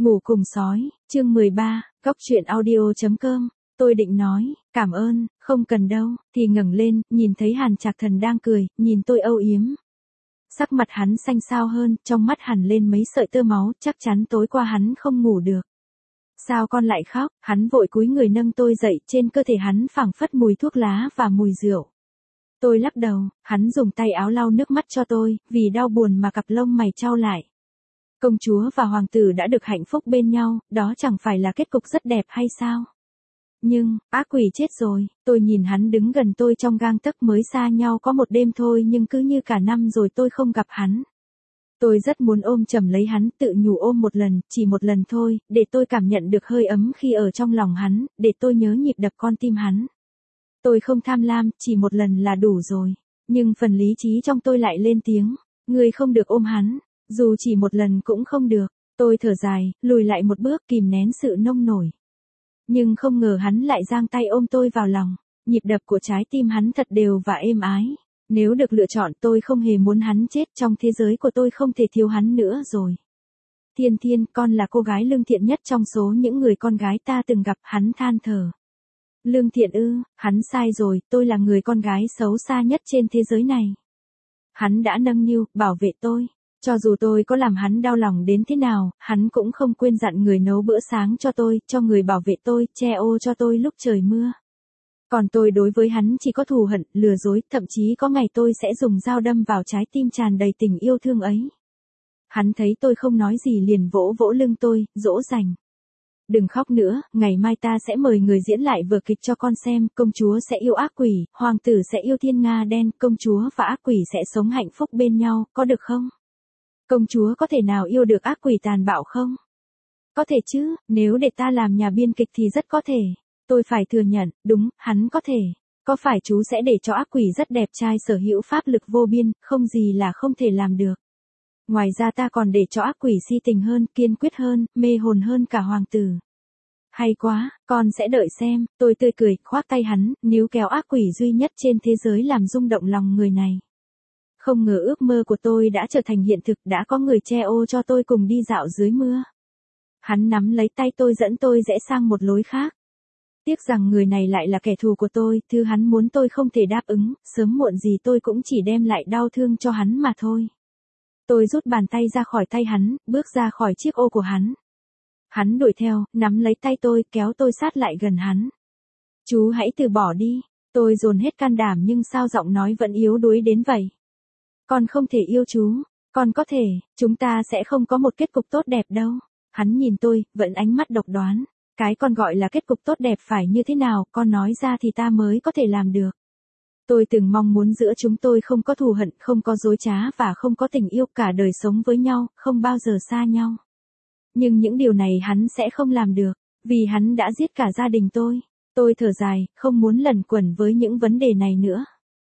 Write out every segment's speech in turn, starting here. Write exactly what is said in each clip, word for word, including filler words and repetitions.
Ngủ cùng sói, chương mười ba, Cóc truyện audio chấm com. Tôi định nói, cảm ơn, không cần đâu, thì ngẩng lên, nhìn thấy Hàn Trạc Thần đang cười, nhìn tôi âu yếm. Sắc mặt hắn xanh xao hơn, trong mắt hằn lên mấy sợi tơ máu, chắc chắn tối qua hắn không ngủ được. Sao con lại khóc? Hắn vội cúi người nâng tôi dậy, trên cơ thể hắn phảng phất mùi thuốc lá và mùi rượu. Tôi lắc đầu, hắn dùng tay áo lau nước mắt cho tôi, vì đau buồn mà cặp lông mày chau lại. Công chúa và hoàng tử đã được hạnh phúc bên nhau, đó chẳng phải là kết cục rất đẹp hay sao? Nhưng, ác quỷ chết rồi, tôi nhìn hắn đứng gần tôi trong gang tấc, mới xa nhau có một đêm thôi nhưng cứ như cả năm rồi tôi không gặp hắn. Tôi rất muốn ôm chầm lấy hắn, tự nhủ ôm một lần, chỉ một lần thôi, để tôi cảm nhận được hơi ấm khi ở trong lòng hắn, để tôi nhớ nhịp đập con tim hắn. Tôi không tham lam, chỉ một lần là đủ rồi. Nhưng phần lý trí trong tôi lại lên tiếng, ngươi không được ôm hắn, dù chỉ một lần cũng không được. Tôi thở dài, lùi lại một bước, kìm nén sự nông nổi. Nhưng không ngờ hắn lại giang tay ôm tôi vào lòng. Nhịp đập của trái tim hắn thật đều và êm ái. Nếu được lựa chọn, tôi không hề muốn hắn chết, trong thế giới của tôi không thể thiếu hắn nữa rồi. Thiên Thiên, con là cô gái lương thiện nhất trong số những người con gái ta từng gặp, hắn than thở. Lương thiện ư? Hắn sai rồi, tôi là người con gái xấu xa nhất trên thế giới này. Hắn đã nâng niu, bảo vệ tôi. Cho dù tôi có làm hắn đau lòng đến thế nào, hắn cũng không quên dặn người nấu bữa sáng cho tôi, cho người bảo vệ tôi, che ô cho tôi lúc trời mưa. Còn tôi đối với hắn chỉ có thù hận, lừa dối, thậm chí có ngày tôi sẽ dùng dao đâm vào trái tim tràn đầy tình yêu thương ấy. Hắn thấy tôi không nói gì liền vỗ vỗ lưng tôi, dỗ dành. Đừng khóc nữa, ngày mai ta sẽ mời người diễn lại vở kịch cho con xem, công chúa sẽ yêu ác quỷ, hoàng tử sẽ yêu thiên nga đen, công chúa và ác quỷ sẽ sống hạnh phúc bên nhau, có được không? Công chúa có thể nào yêu được ác quỷ tàn bạo không? Có thể chứ, nếu để ta làm nhà biên kịch thì rất có thể. Tôi phải thừa nhận, đúng, hắn có thể. Có phải chú sẽ để cho ác quỷ rất đẹp trai sở hữu pháp lực vô biên, không gì là không thể làm được. Ngoài ra ta còn để cho ác quỷ si tình hơn, kiên quyết hơn, mê hồn hơn cả hoàng tử. Hay quá, con sẽ đợi xem, tôi tươi cười, khoác tay hắn, níu kéo ác quỷ duy nhất trên thế giới làm rung động lòng người này. Không ngờ ước mơ của tôi đã trở thành hiện thực, đã có người che ô cho tôi cùng đi dạo dưới mưa. Hắn nắm lấy tay tôi dẫn tôi rẽ sang một lối khác. Tiếc rằng người này lại là kẻ thù của tôi, thứ hắn muốn tôi không thể đáp ứng, sớm muộn gì tôi cũng chỉ đem lại đau thương cho hắn mà thôi. Tôi rút bàn tay ra khỏi tay hắn, bước ra khỏi chiếc ô của hắn. Hắn đuổi theo, nắm lấy tay tôi, kéo tôi sát lại gần hắn. Chú hãy từ bỏ đi. Tôi dồn hết can đảm nhưng sao giọng nói vẫn yếu đuối đến vậy. Con không thể yêu chú. Con có thể, chúng ta sẽ không có một kết cục tốt đẹp đâu. Hắn nhìn tôi, vẫn ánh mắt độc đoán. Cái con gọi là kết cục tốt đẹp phải như thế nào, con nói ra thì ta mới có thể làm được. Tôi từng mong muốn giữa chúng tôi không có thù hận, không có dối trá và không có tình yêu, cả đời sống với nhau, không bao giờ xa nhau. Nhưng những điều này hắn sẽ không làm được, vì hắn đã giết cả gia đình tôi. Tôi thở dài, không muốn lẩn quẩn với những vấn đề này nữa.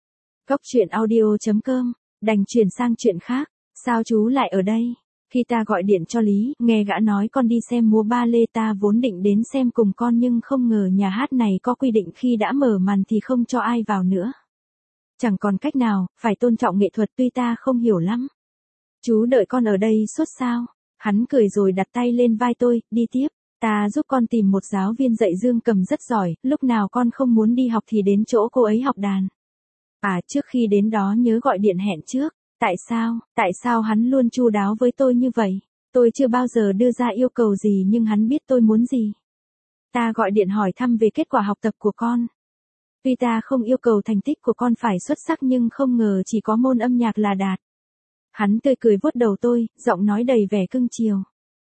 Cóc truyện audio chấm com, đành chuyển sang chuyện khác. Sao chú lại ở đây? Khi ta gọi điện cho Lý, nghe gã nói con đi xem múa ba lê, ta vốn định đến xem cùng con nhưng không ngờ nhà hát này có quy định khi đã mở màn thì không cho ai vào nữa. Chẳng còn cách nào, phải tôn trọng nghệ thuật tuy ta không hiểu lắm. Chú đợi con ở đây suốt sao? Hắn cười rồi đặt tay lên vai tôi, đi tiếp. Ta giúp con tìm một giáo viên dạy dương cầm rất giỏi, lúc nào con không muốn đi học thì đến chỗ cô ấy học đàn. À, trước khi đến đó nhớ gọi điện hẹn trước. Tại sao, tại sao hắn luôn chu đáo với tôi như vậy? Tôi chưa bao giờ đưa ra yêu cầu gì nhưng hắn biết tôi muốn gì. Ta gọi điện hỏi thăm về kết quả học tập của con. Tuy ta không yêu cầu thành tích của con phải xuất sắc nhưng không ngờ chỉ có môn âm nhạc là đạt. Hắn tươi cười vuốt đầu tôi, giọng nói đầy vẻ cưng chiều.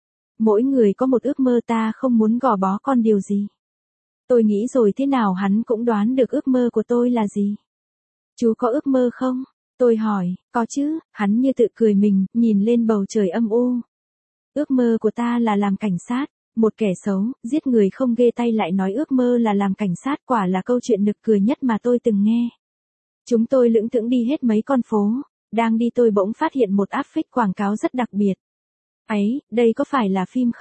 Mỗi người có một ước mơ, ta không muốn gò bó con điều gì. Tôi nghĩ rồi thế nào hắn cũng đoán được ước mơ của tôi là gì. Chú có ước mơ không? Tôi hỏi, có chứ, hắn như tự cười mình, nhìn lên bầu trời âm u. Ước mơ của ta là làm cảnh sát, một kẻ xấu, giết người không ghê tay lại nói ước mơ là làm cảnh sát, quả là câu chuyện nực cười nhất mà tôi từng nghe. Chúng tôi lững thững đi hết mấy con phố, đang đi tôi bỗng phát hiện một áp phích quảng cáo rất đặc biệt. Ấy, đây có phải là phim không?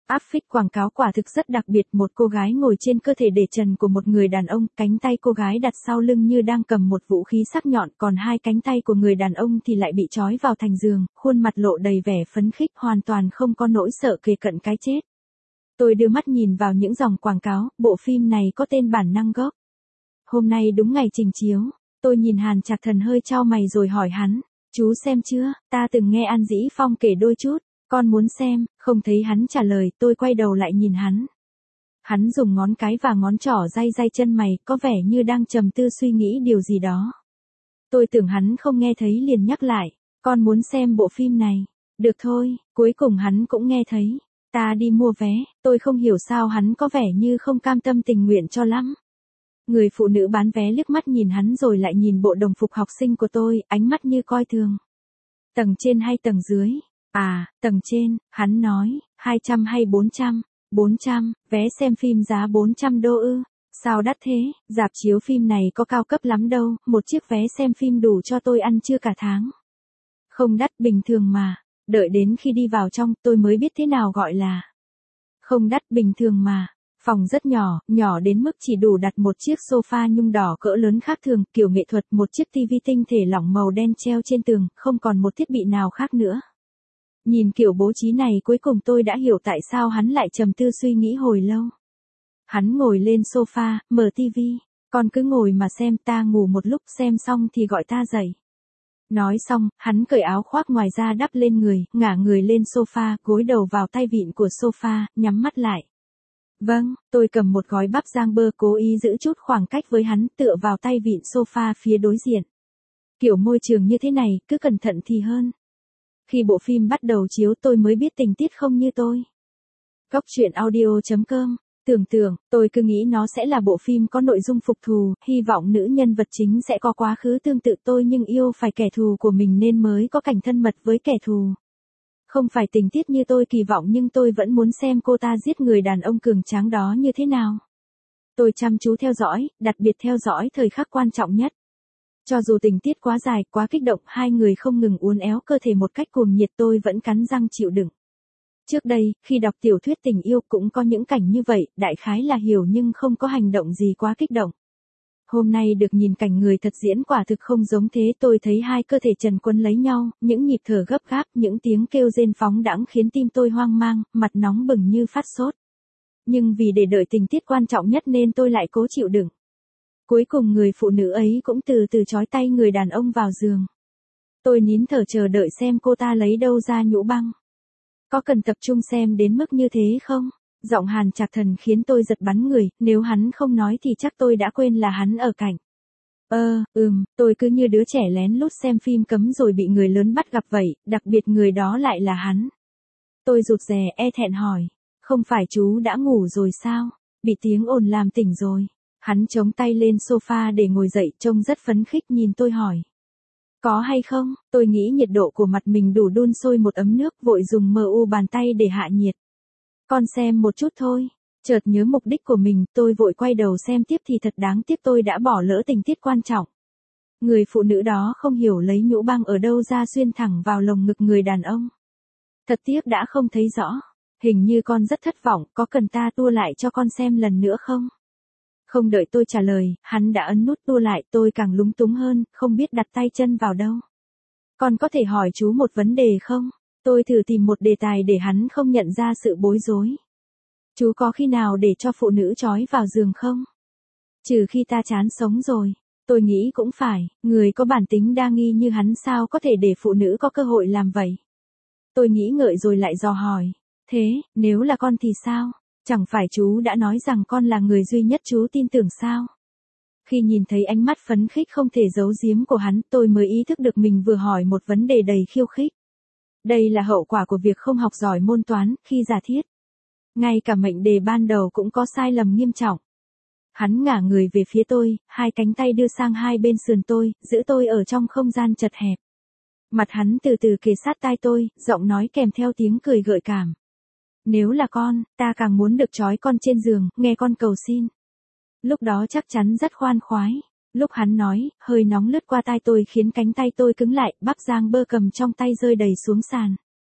Áp phích quảng cáo quả thực rất đặc biệt, một cô gái ngồi trên cơ thể để trần của một người đàn ông, cánh tay cô gái đặt sau lưng như đang cầm một vũ khí sắc nhọn, còn hai cánh tay của người đàn ông thì lại bị trói vào thành giường, khuôn mặt lộ đầy vẻ phấn khích, hoàn toàn không có nỗi sợ kề cận cái chết. Tôi đưa mắt nhìn vào những dòng quảng cáo, bộ phim này có tên Bản năng gốc. Hôm nay đúng ngày trình chiếu, tôi nhìn Hàn Trạc Thần hơi chau mày rồi hỏi hắn, chú xem chưa, ta từng nghe An Dĩ Phong kể đôi chút. Con muốn xem, không thấy hắn trả lời, tôi quay đầu lại nhìn hắn. Hắn dùng ngón cái và ngón trỏ day day chân mày, có vẻ như đang trầm tư suy nghĩ điều gì đó. Tôi tưởng hắn không nghe thấy liền nhắc lại, con muốn xem bộ phim này. Được thôi, cuối cùng hắn cũng nghe thấy. Ta đi mua vé, tôi không hiểu sao hắn có vẻ như không cam tâm tình nguyện cho lắm. Người phụ nữ bán vé liếc mắt nhìn hắn rồi lại nhìn bộ đồng phục học sinh của tôi, ánh mắt như coi thường. Tầng trên hay tầng dưới? À, tầng trên, hắn nói, hai trăm hay bốn trăm? bốn trăm, vé xem phim giá bốn trăm đô ư. Sao đắt thế, rạp chiếu phim này có cao cấp lắm đâu, một chiếc vé xem phim đủ cho tôi ăn trưa cả tháng. Không đắt, bình thường mà, đợi đến khi đi vào trong tôi mới biết thế nào gọi là không đắt, bình thường mà. Phòng rất nhỏ, nhỏ đến mức chỉ đủ đặt một chiếc sofa nhung đỏ cỡ lớn khác thường, kiểu nghệ thuật, một chiếc tivi tinh thể lỏng màu đen treo trên tường, không còn một thiết bị nào khác nữa. Nhìn kiểu bố trí này cuối cùng tôi đã hiểu tại sao hắn lại trầm tư suy nghĩ hồi lâu. Hắn ngồi lên sofa, mở tivi, con cứ ngồi mà xem, ta ngủ một lúc, xem xong thì gọi ta dậy. Nói xong, hắn cởi áo khoác ngoài ra đắp lên người, ngả người lên sofa, gối đầu vào tay vịn của sofa, nhắm mắt lại. Vâng, tôi cầm một gói bắp rang bơ cố ý giữ chút khoảng cách với hắn, tựa vào tay vịn sofa phía đối diện. Kiểu môi trường như thế này, cứ cẩn thận thì hơn. Khi bộ phim bắt đầu chiếu tôi mới biết tình tiết không như tôi. Góc truyện audio chấm com. Tưởng tượng, tôi cứ nghĩ nó sẽ là bộ phim có nội dung phục thù, hy vọng nữ nhân vật chính sẽ có quá khứ tương tự tôi nhưng yêu phải kẻ thù của mình nên mới có cảnh thân mật với kẻ thù. Không phải tình tiết như tôi kỳ vọng nhưng tôi vẫn muốn xem cô ta giết người đàn ông cường tráng đó như thế nào. Tôi chăm chú theo dõi, đặc biệt theo dõi thời khắc quan trọng nhất. Cho dù tình tiết quá dài, quá kích động, hai người không ngừng uốn éo cơ thể một cách cuồng nhiệt tôi vẫn cắn răng chịu đựng. Trước đây, khi đọc tiểu thuyết tình yêu cũng có những cảnh như vậy, đại khái là hiểu nhưng không có hành động gì quá kích động. Hôm nay được nhìn cảnh người thật diễn quả thực không giống thế, tôi thấy hai cơ thể trần quấn lấy nhau, những nhịp thở gấp gáp, những tiếng kêu rên phóng đãng khiến tim tôi hoang mang, mặt nóng bừng như phát sốt. Nhưng vì để đợi tình tiết quan trọng nhất nên tôi lại cố chịu đựng. Cuối cùng người phụ nữ ấy cũng từ từ trói tay người đàn ông vào giường. Tôi nín thở chờ đợi xem cô ta lấy đâu ra nhũ băng. Có cần tập trung xem đến mức như thế không? Giọng Hàn Trạc Thần khiến tôi giật bắn người, nếu hắn không nói thì chắc tôi đã quên là hắn ở cạnh. Ơ, ờ, ừm, tôi cứ như đứa trẻ lén lút xem phim cấm rồi bị người lớn bắt gặp vậy, đặc biệt người đó lại là hắn. Tôi rụt rè e thẹn hỏi, không phải chú đã ngủ rồi sao? Bị tiếng ồn làm tỉnh rồi. Hắn chống tay lên sofa để ngồi dậy, trông rất phấn khích nhìn tôi hỏi. Có hay không? Tôi nghĩ nhiệt độ của mặt mình đủ đun sôi một ấm nước, vội dùng mờ u bàn tay để hạ nhiệt. Con xem một chút thôi. Chợt nhớ mục đích của mình, tôi vội quay đầu xem tiếp thì thật đáng tiếc tôi đã bỏ lỡ tình tiết quan trọng. Người phụ nữ đó không hiểu lấy nhũ băng ở đâu ra xuyên thẳng vào lồng ngực người đàn ông. Thật tiếc đã không thấy rõ. Hình như con rất thất vọng, có cần ta tua lại cho con xem lần nữa không? Không đợi tôi trả lời, hắn đã ấn nút tua lại, tôi càng lúng túng hơn, không biết đặt tay chân vào đâu. Con có thể hỏi chú một vấn đề không? Tôi thử tìm một đề tài để hắn không nhận ra sự bối rối. Chú có khi nào để cho phụ nữ trói vào giường không? Trừ khi ta chán sống rồi. Tôi nghĩ cũng phải, người có bản tính đa nghi như hắn sao có thể để phụ nữ có cơ hội làm vậy? Tôi nghĩ ngợi rồi lại dò hỏi. Thế, nếu là con thì sao? Chẳng phải chú đã nói rằng con là người duy nhất chú tin tưởng sao? Khi nhìn thấy ánh mắt phấn khích không thể giấu giếm của hắn, tôi mới ý thức được mình vừa hỏi một vấn đề đầy khiêu khích. Đây là hậu quả của việc không học giỏi môn toán, khi giả thiết. Ngay cả mệnh đề ban đầu cũng có sai lầm nghiêm trọng. Hắn ngả người về phía tôi, hai cánh tay đưa sang hai bên sườn tôi, giữ tôi ở trong không gian chật hẹp. Mặt hắn từ từ kề sát tai tôi, giọng nói kèm theo tiếng cười gợi cảm. Nếu là con, ta càng muốn được trói con trên giường, nghe con cầu xin. Lúc đó chắc chắn rất khoan khoái. Lúc hắn nói, hơi nóng lướt qua tai tôi khiến cánh tay tôi cứng lại, bắp rang bơ cầm trong tay rơi đầy xuống sàn.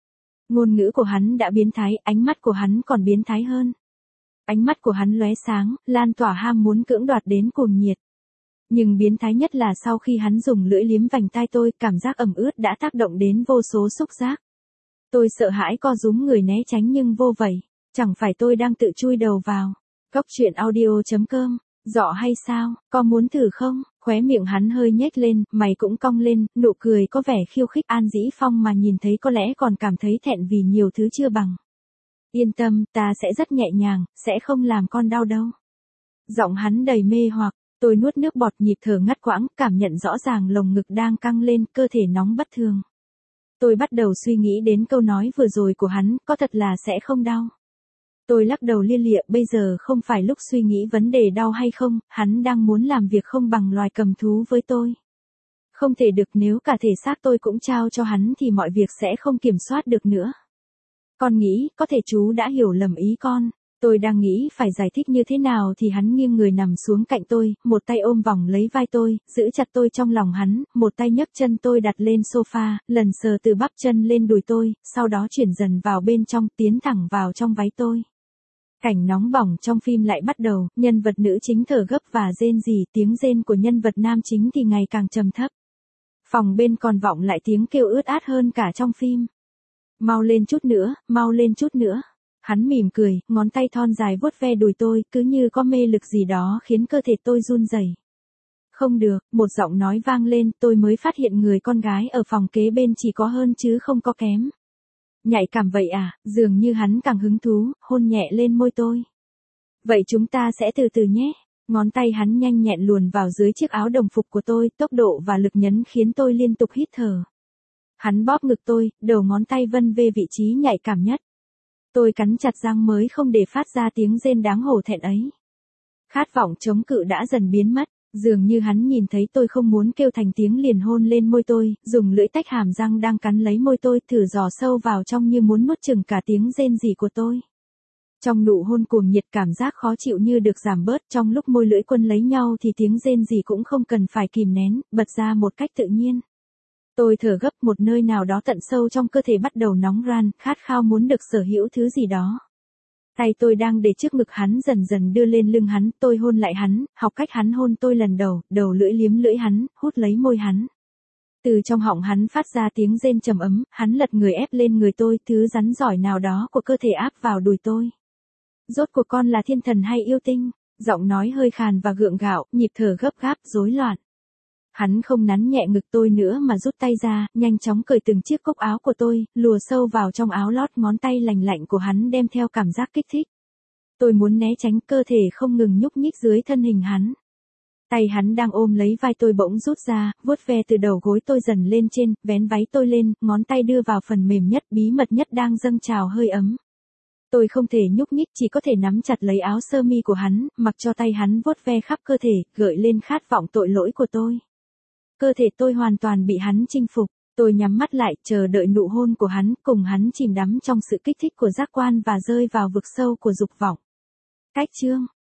Ngôn ngữ của hắn đã biến thái, ánh mắt của hắn còn biến thái hơn. Ánh mắt của hắn lóe sáng, lan tỏa ham muốn cưỡng đoạt đến cuồng nhiệt. Nhưng biến thái nhất là sau khi hắn dùng lưỡi liếm vành tai tôi, cảm giác ẩm ướt đã tác động đến vô số xúc giác. Tôi sợ hãi co rúm người né tránh nhưng vô vẩy, chẳng phải tôi đang tự chui đầu vào. Góc truyện audio chấm com, dọ hay sao, có muốn thử không? Khóe miệng hắn hơi nhếch lên, mày cũng cong lên, nụ cười có vẻ khiêu khích. An Dĩ Phong mà nhìn thấy có lẽ còn cảm thấy thẹn vì nhiều thứ chưa bằng. Yên tâm, ta sẽ rất nhẹ nhàng, sẽ không làm con đau đâu. Giọng hắn đầy mê hoặc, tôi nuốt nước bọt, nhịp thở ngắt quãng, cảm nhận rõ ràng lồng ngực đang căng lên, cơ thể nóng bất thường. Tôi bắt đầu suy nghĩ đến câu nói vừa rồi của hắn, có thật là sẽ không đau. Tôi lắc đầu lia lịa, bây giờ không phải lúc suy nghĩ vấn đề đau hay không, hắn đang muốn làm việc không bằng loài cầm thú với tôi. Không thể được, nếu cả thể xác tôi cũng trao cho hắn thì mọi việc sẽ không kiểm soát được nữa. Con nghĩ, có thể chú đã hiểu lầm ý con. Tôi đang nghĩ phải giải thích như thế nào thì hắn nghiêng người nằm xuống cạnh tôi, một tay ôm vòng lấy vai tôi, giữ chặt tôi trong lòng hắn, một tay nhấc chân tôi đặt lên sofa, lần sờ từ bắp chân lên đùi tôi, sau đó chuyển dần vào bên trong, tiến thẳng vào trong váy tôi. Cảnh nóng bỏng trong phim lại bắt đầu, nhân vật nữ chính thở gấp và rên rỉ, tiếng rên của nhân vật nam chính thì ngày càng trầm thấp. Phòng bên còn vọng lại tiếng kêu ướt át hơn cả trong phim. Mau lên chút nữa, mau lên chút nữa. Hắn mỉm cười, ngón tay thon dài vuốt ve đùi tôi, cứ như có mê lực gì đó khiến cơ thể tôi run rẩy. Không được, một giọng nói vang lên, tôi mới phát hiện người con gái ở phòng kế bên chỉ có hơn chứ không có kém. Nhạy cảm vậy à, dường như hắn càng hứng thú, hôn nhẹ lên môi tôi. Vậy chúng ta sẽ từ từ nhé. Ngón tay hắn nhanh nhẹn luồn vào dưới chiếc áo đồng phục của tôi, tốc độ và lực nhấn khiến tôi liên tục hít thở. Hắn bóp ngực tôi, đầu ngón tay vân về vị trí nhạy cảm nhất. Tôi cắn chặt răng mới không để phát ra tiếng rên đáng hổ thẹn ấy. Khát vọng chống cự đã dần biến mất, dường như hắn nhìn thấy tôi không muốn kêu thành tiếng liền hôn lên môi tôi, dùng lưỡi tách hàm răng đang cắn lấy môi tôi, thử dò sâu vào trong như muốn nuốt chửng cả tiếng rên rỉ của tôi. Trong nụ hôn cuồng nhiệt, cảm giác khó chịu như được giảm bớt, trong lúc môi lưỡi quân lấy nhau thì tiếng rên rỉ cũng không cần phải kìm nén, bật ra một cách tự nhiên. Tôi thở gấp, một nơi nào đó tận sâu trong cơ thể bắt đầu nóng ran, khát khao muốn được sở hữu thứ gì đó. Tay tôi đang để trước ngực hắn dần dần đưa lên lưng hắn, tôi hôn lại hắn, học cách hắn hôn tôi lần đầu, đầu lưỡi liếm lưỡi hắn, hút lấy môi hắn. Từ trong họng hắn phát ra tiếng rên trầm ấm, hắn lật người ép lên người tôi, thứ rắn giỏi nào đó của cơ thể áp vào đùi tôi. Rốt cuộc con là thiên thần hay yêu tinh? Giọng nói hơi khàn và gượng gạo, nhịp thở gấp gáp, rối loạn. Hắn không nắn nhẹ ngực tôi nữa mà rút tay ra, nhanh chóng cởi từng chiếc cúc áo của tôi, lùa sâu vào trong áo lót, ngón tay lành lạnh của hắn đem theo cảm giác kích thích. Tôi muốn né tránh, cơ thể không ngừng nhúc nhích dưới thân hình hắn. Tay hắn đang ôm lấy vai tôi bỗng rút ra, vuốt ve từ đầu gối tôi dần lên trên, vén váy tôi lên, ngón tay đưa vào phần mềm nhất, bí mật nhất đang dâng trào hơi ấm. Tôi không thể nhúc nhích, chỉ có thể nắm chặt lấy áo sơ mi của hắn, mặc cho tay hắn vuốt ve khắp cơ thể, gợi lên khát vọng tội lỗi của tôi. Cơ thể tôi hoàn toàn bị hắn chinh phục, tôi nhắm mắt lại, chờ đợi nụ hôn của hắn, cùng hắn chìm đắm trong sự kích thích của giác quan và rơi vào vực sâu của dục vọng. Cách chương